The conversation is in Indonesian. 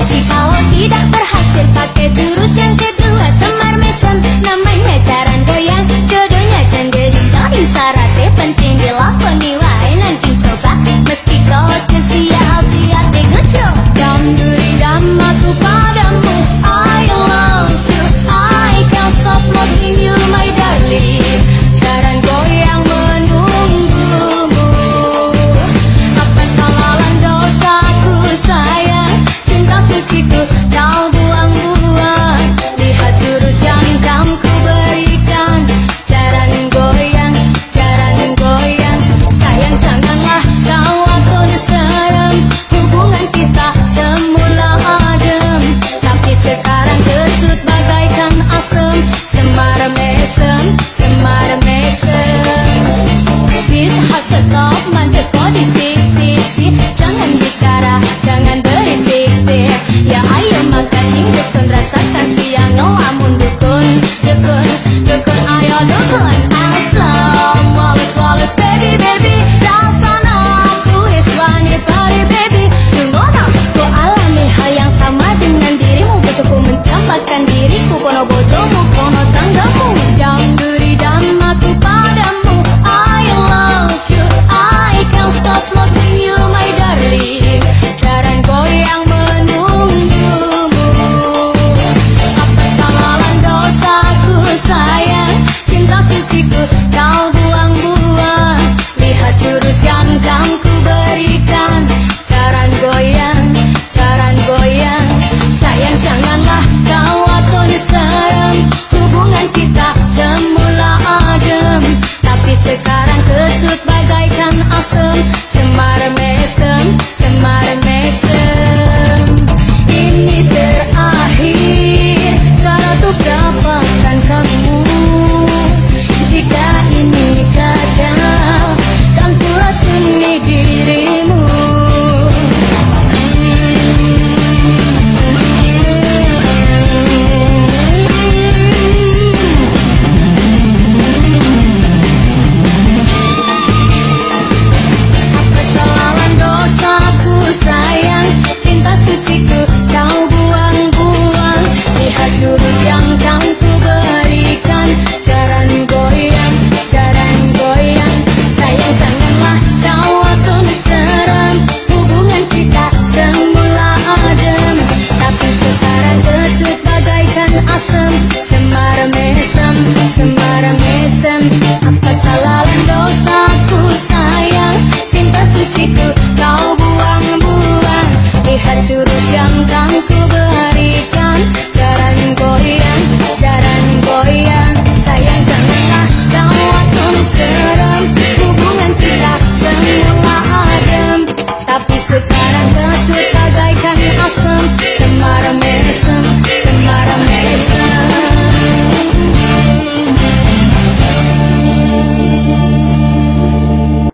Tapi kalau tidak berhasil pakai jurus yang kedua, semar mesem namanya jaran goyang. Jodohnya jangan jadi syaratnya, penting dilakoni wae nanti coba. Meski kau kesia-sia tegotro, dam duri dam aku padamu. I love you, I can't stop loving you my darling. Jaran goyang menunggumu. Apa kesalahan dosaku sayang, cinta suciku kau buang-buang. Lihat jurus yang kan ku berikan. Jaran goyang, sayang janganlah kau akan serem. Hubungan kita semula adem, tapi sekarang kecut bagaikan asem. Semar mesem, bisa stop mandeko di sisi. Jangan bicara, jangan berisik-sik. Ya ayo makasih dukun, rasakan siang ngelamun dukun. Ayo dukun asam, walas baby. Rasana aku iswani pari baby. Tunggu ku alami hal yang sama dengan dirimu. Bojoku mencampakkan diriku, kono bojomu, kono tanggamu. Dam duri dam aku padamu. I love you, I can't stop loving you my darling. Jaran goyang menunggumu. Apa kesalahan dosaku sayang, cinta suciku kau buang-buang. Lihat jurus yang kan ku berikan. Jaran goyang, sayang janganlah kau akan serem. Hubungan kita semula adem, tapi sekarang kecut bagaikan asem. Semar mesem, ini terakhir cara untuk dapatkan kamu. Jika ini gagal, kan ku racuni dirimu. Sayang, cinta suciku kau buang-buang. Lihat jurus yang kan ku